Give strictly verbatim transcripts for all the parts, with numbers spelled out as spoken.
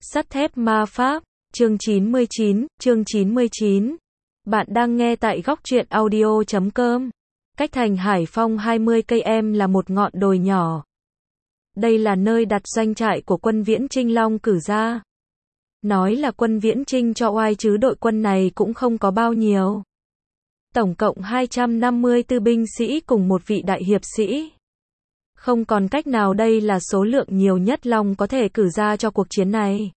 Sắt thép ma pháp, chương chín mươi chín, chương chín mươi chín. Bạn đang nghe tại góc truyện audio chấm com. Cách thành Hải Phong hai mươi cây số là một ngọn đồi nhỏ. Đây là nơi đặt doanh trại của quân Viễn Chinh Long cử ra. Nói là quân Viễn Chinh cho oai chứ đội quân này cũng không có bao nhiêu. Tổng cộng hai trăm năm mươi tư binh sĩ cùng một vị đại hiệp sĩ. Không còn cách nào, đây là số lượng nhiều nhất Long có thể cử ra cho cuộc chiến này.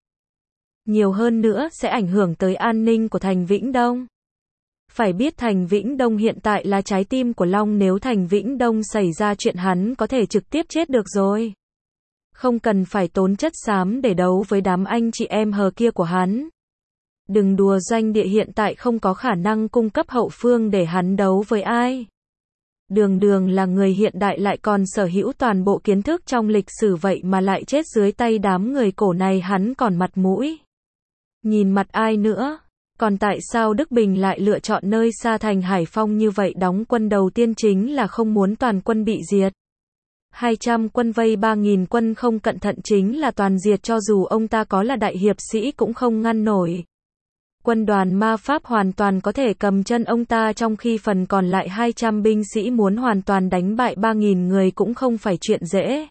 Nhiều hơn nữa sẽ ảnh hưởng tới an ninh của thành Vĩnh Đông. Phải biết thành Vĩnh Đông hiện tại là trái tim của Long, nếu thành Vĩnh Đông xảy ra chuyện hắn có thể trực tiếp chết được rồi. Không cần phải tốn chất xám để đấu với đám anh chị em hờ kia của hắn. Đừng đùa, doanh địa hiện tại không có khả năng cung cấp hậu phương để hắn đấu với ai. Đường Đường là người hiện đại lại còn sở hữu toàn bộ kiến thức trong lịch sử, vậy mà lại chết dưới tay đám người cổ này, hắn còn mặt mũi nhìn mặt ai nữa. Còn tại sao Đức Bình lại lựa chọn nơi xa thành Hải Phong như vậy đóng quân? Đầu tiên chính là không muốn toàn quân bị diệt. hai trăm quân vây ba nghìn quân, không cẩn thận chính là toàn diệt, cho dù ông ta có là đại hiệp sĩ cũng không ngăn nổi. Quân đoàn ma pháp hoàn toàn có thể cầm chân ông ta, trong khi phần còn lại hai trăm binh sĩ muốn hoàn toàn đánh bại ba nghìn người cũng không phải chuyện dễ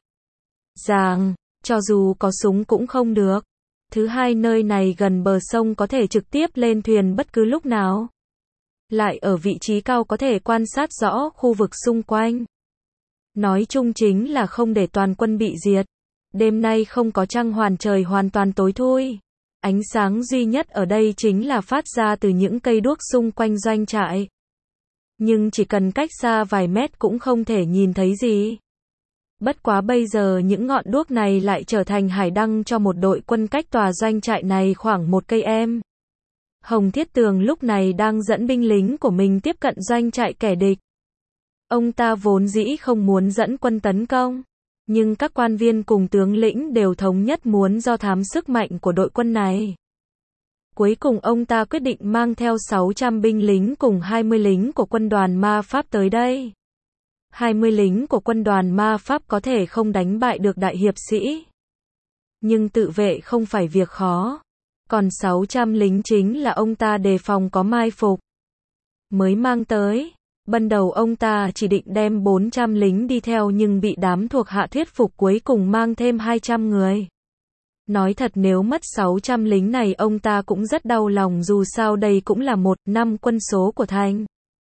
dàng, cho dù có súng cũng không được. Thứ hai, nơi này gần bờ sông, có thể trực tiếp lên thuyền bất cứ lúc nào. Lại ở vị trí cao, có thể quan sát rõ khu vực xung quanh. Nói chung chính là không để toàn quân bị diệt. Đêm nay không có trăng hoàn, trời hoàn toàn tối thui. Ánh sáng duy nhất ở đây chính là phát ra từ những cây đuốc xung quanh doanh trại. Nhưng chỉ cần cách xa vài mét cũng không thể nhìn thấy gì. Bất quá bây giờ những ngọn đuốc này lại trở thành hải đăng cho một đội quân cách tòa doanh trại này khoảng một cây em. Hồng Thiết Tường lúc này đang dẫn binh lính của mình tiếp cận doanh trại kẻ địch. Ông ta vốn dĩ không muốn dẫn quân tấn công, nhưng các quan viên cùng tướng lĩnh đều thống nhất muốn do thám sức mạnh của đội quân này. Cuối cùng ông ta quyết định mang theo sáu trăm binh lính cùng hai mươi lính của quân đoàn ma pháp tới đây. hai mươi lính của quân đoàn ma pháp có thể không đánh bại được đại hiệp sĩ, nhưng tự vệ không phải việc khó. Còn sáu trăm lính chính là ông ta đề phòng có mai phục mới mang tới. Ban đầu ông ta chỉ định đem bốn trăm lính đi theo, nhưng bị đám thuộc hạ thuyết phục, cuối cùng mang thêm hai trăm người. Nói thật, nếu mất sáu trăm lính này ông ta cũng rất đau lòng, dù sao đây cũng là một năm quân số của thành.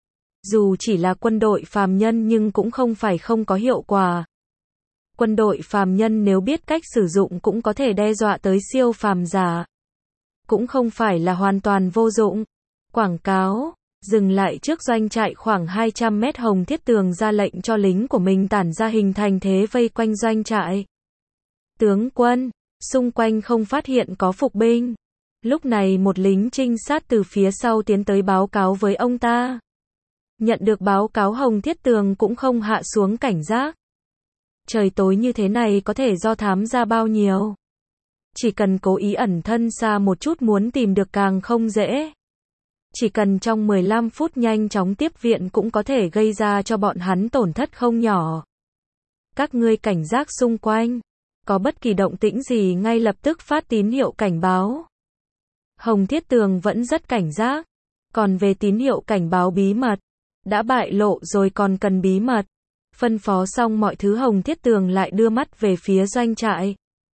Dù chỉ là quân đội phàm nhân nhưng cũng không phải không có hiệu quả. Quân đội phàm nhân nếu biết cách sử dụng cũng có thể đe dọa tới siêu phàm giả. Cũng không phải là hoàn toàn vô dụng. Quảng cáo dừng lại trước doanh trại khoảng hai trăm mét, Hồng Thiết Tường ra lệnh cho lính của mình tản ra, hình thành thế vây quanh doanh trại. Tướng quân, xung quanh không phát hiện có phục binh. Lúc này một lính trinh sát từ phía sau tiến tới báo cáo với ông ta. Nhận được báo cáo, Hồng Thiết Tường cũng không hạ xuống cảnh giác. Trời tối như thế này có thể do thám ra bao nhiêu. Chỉ cần cố ý ẩn thân xa một chút, muốn tìm được càng không dễ. Chỉ cần trong mười lăm phút nhanh chóng tiếp viện cũng có thể gây ra cho bọn hắn tổn thất không nhỏ. Các ngươi cảnh giác xung quanh. Có bất kỳ động tĩnh gì ngay lập tức phát tín hiệu cảnh báo. Hồng Thiết Tường vẫn rất cảnh giác. Còn về tín hiệu cảnh báo bí mật, đã bại lộ rồi còn cần bí mật. Phân phó xong mọi thứ, Hồng Thiết Tường lại đưa mắt về phía doanh trại.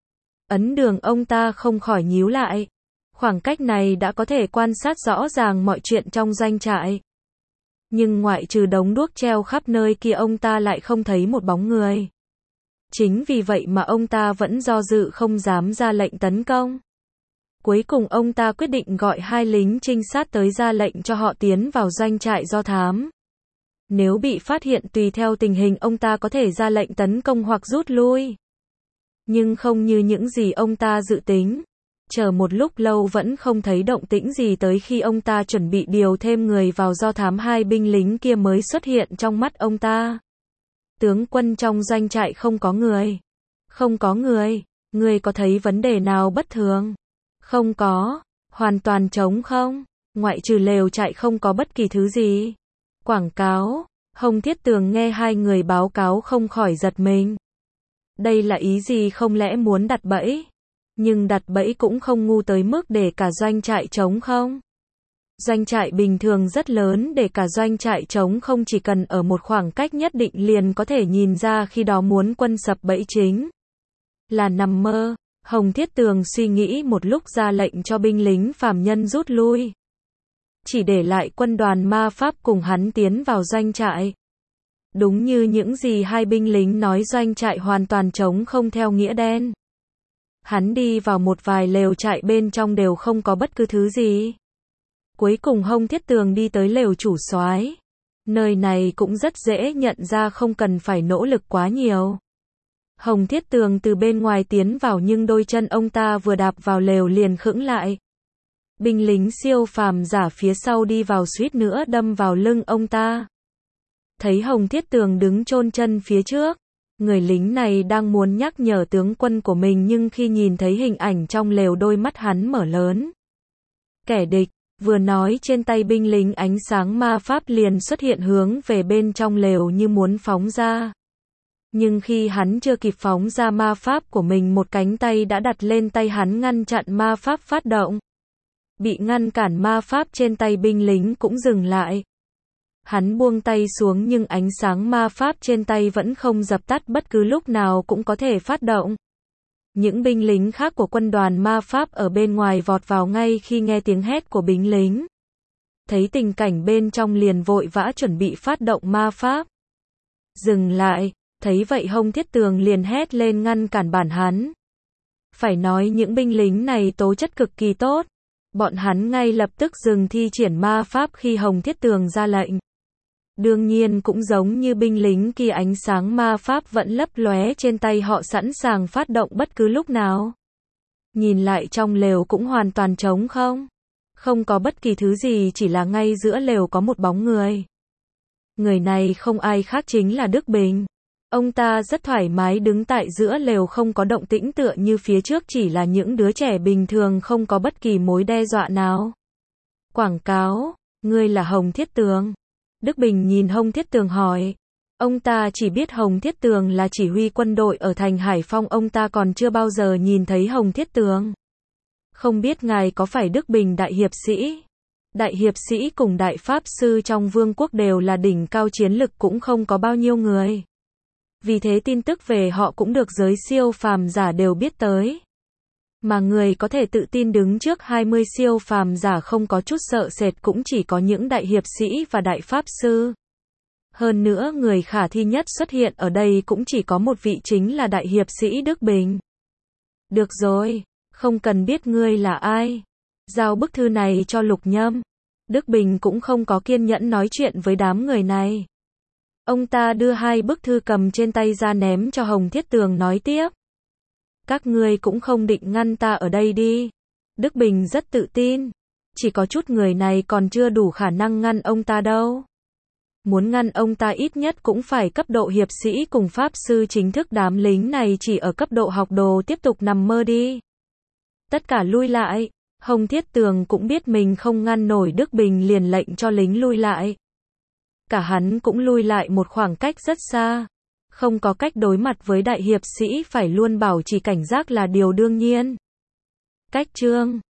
Ấn Đường ông ta không khỏi nhíu lại. Khoảng cách này đã có thể quan sát rõ ràng mọi chuyện trong doanh trại. Nhưng ngoại trừ đống đuốc treo khắp nơi kia, ông ta lại không thấy một bóng người. Chính vì vậy mà ông ta vẫn do dự không dám ra lệnh tấn công. Cuối cùng ông ta quyết định gọi hai lính trinh sát tới, ra lệnh cho họ tiến vào doanh trại do thám. Nếu bị phát hiện, tùy theo tình hình ông ta có thể ra lệnh tấn công hoặc rút lui. Nhưng không như những gì ông ta dự tính. Chờ một lúc lâu vẫn không thấy động tĩnh gì, tới khi ông ta chuẩn bị điều thêm người vào do thám, hai binh lính kia mới xuất hiện trong mắt ông ta. Tướng quân, trong doanh trại không có người. Không có người. Người có thấy vấn đề nào bất thường? Không có. Hoàn toàn trống không. Ngoại trừ lều trại không có bất kỳ thứ gì. Quảng cáo. Hồng Thiết Tường nghe hai người báo cáo không khỏi giật mình. Đây là ý gì, không lẽ muốn đặt bẫy? Nhưng đặt bẫy cũng không ngu tới mức để cả doanh trại trống không. Doanh trại bình thường rất lớn để cả doanh trại trống không, chỉ cần ở một khoảng cách nhất định liền có thể nhìn ra khi đó muốn quân sập bẫy chính là nằm mơ. Hồng Thiết Tường suy nghĩ một lúc ra lệnh cho binh lính phàm nhân rút lui. Chỉ để lại quân đoàn ma pháp cùng hắn tiến vào doanh trại. Đúng như những gì hai binh lính nói, doanh trại hoàn toàn trống không theo nghĩa đen. Hắn đi vào một vài lều trại, bên trong đều không có bất cứ thứ gì. Cuối cùng Hồng Thiết Tường đi tới lều chủ soái. Nơi này cũng rất dễ nhận ra, không cần phải nỗ lực quá nhiều. Hồng Thiết Tường từ bên ngoài tiến vào, nhưng đôi chân ông ta vừa đạp vào lều liền khựng lại. Binh lính siêu phàm giả phía sau đi vào suýt nữa đâm vào lưng ông ta. Thấy Hồng Thiết Tường đứng chôn chân phía trước, người lính này đang muốn nhắc nhở tướng quân của mình, nhưng khi nhìn thấy hình ảnh trong lều, đôi mắt hắn mở lớn. Kẻ địch, vừa nói, trên tay binh lính ánh sáng ma pháp liền xuất hiện hướng về bên trong lều như muốn phóng ra. Nhưng khi hắn chưa kịp phóng ra ma pháp của mình, một cánh tay đã đặt lên tay hắn ngăn chặn ma pháp phát động. Bị ngăn cản, ma pháp trên tay binh lính cũng dừng lại. Hắn buông tay xuống nhưng ánh sáng ma pháp trên tay vẫn không dập tắt, bất cứ lúc nào cũng có thể phát động. Những binh lính khác của quân đoàn ma pháp ở bên ngoài vọt vào ngay khi nghe tiếng hét của binh lính. Thấy tình cảnh bên trong liền vội vã chuẩn bị phát động ma pháp. Dừng lại, thấy vậy Hồng Thiết Tường liền hét lên ngăn cản bản hắn. Phải nói những binh lính này tố chất cực kỳ tốt. Bọn hắn ngay lập tức dừng thi triển ma pháp khi Hồng Thiết Tường ra lệnh. Đương nhiên cũng giống như binh lính kia, ánh sáng ma pháp vẫn lấp lóe trên tay họ, sẵn sàng phát động bất cứ lúc nào. Nhìn lại trong lều cũng hoàn toàn trống không. Không có bất kỳ thứ gì, chỉ là ngay giữa lều có một bóng người. Người này không ai khác chính là Đức Bình. Ông ta rất thoải mái đứng tại giữa lều, không có động tĩnh, tựa như phía trước chỉ là những đứa trẻ bình thường, không có bất kỳ mối đe dọa nào. Quảng cáo, ngươi là Hồng Thiết Tường? Đức Bình nhìn Hồng Thiết Tường hỏi. Ông ta chỉ biết Hồng Thiết Tường là chỉ huy quân đội ở thành Hải Phong, ông ta còn chưa bao giờ nhìn thấy Hồng Thiết Tường. Không biết ngài có phải Đức Bình đại hiệp sĩ? Đại hiệp sĩ cùng đại pháp sư trong vương quốc đều là đỉnh cao chiến lực, cũng không có bao nhiêu người. Vì thế tin tức về họ cũng được giới siêu phàm giả đều biết tới. Mà người có thể tự tin đứng trước hai mươi siêu phàm giả không có chút sợ sệt cũng chỉ có những đại hiệp sĩ và đại pháp sư. Hơn nữa người khả thi nhất xuất hiện ở đây cũng chỉ có một vị, chính là đại hiệp sĩ Đức Bình. Được rồi, không cần biết ngươi là ai. Giao bức thư này cho Lục Nhâm. Đức Bình cũng không có kiên nhẫn nói chuyện với đám người này. Ông ta đưa hai bức thư cầm trên tay ra ném cho Hồng Thiết Tường, nói tiếp. Các ngươi cũng không định ngăn ta ở đây đi. Đức Bình rất tự tin. Chỉ có chút người này còn chưa đủ khả năng ngăn ông ta đâu. Muốn ngăn ông ta ít nhất cũng phải cấp độ hiệp sĩ cùng pháp sư chính thức, đám lính này chỉ ở cấp độ học đồ, tiếp tục nằm mơ đi. Tất cả lui lại. Hồng Thiết Tường cũng biết mình không ngăn nổi Đức Bình, liền lệnh cho lính lui lại. Cả hắn cũng lui lại một khoảng cách rất xa. Không có cách đối mặt với đại hiệp sĩ, phải luôn bảo trì cảnh giác là điều đương nhiên. Cách chương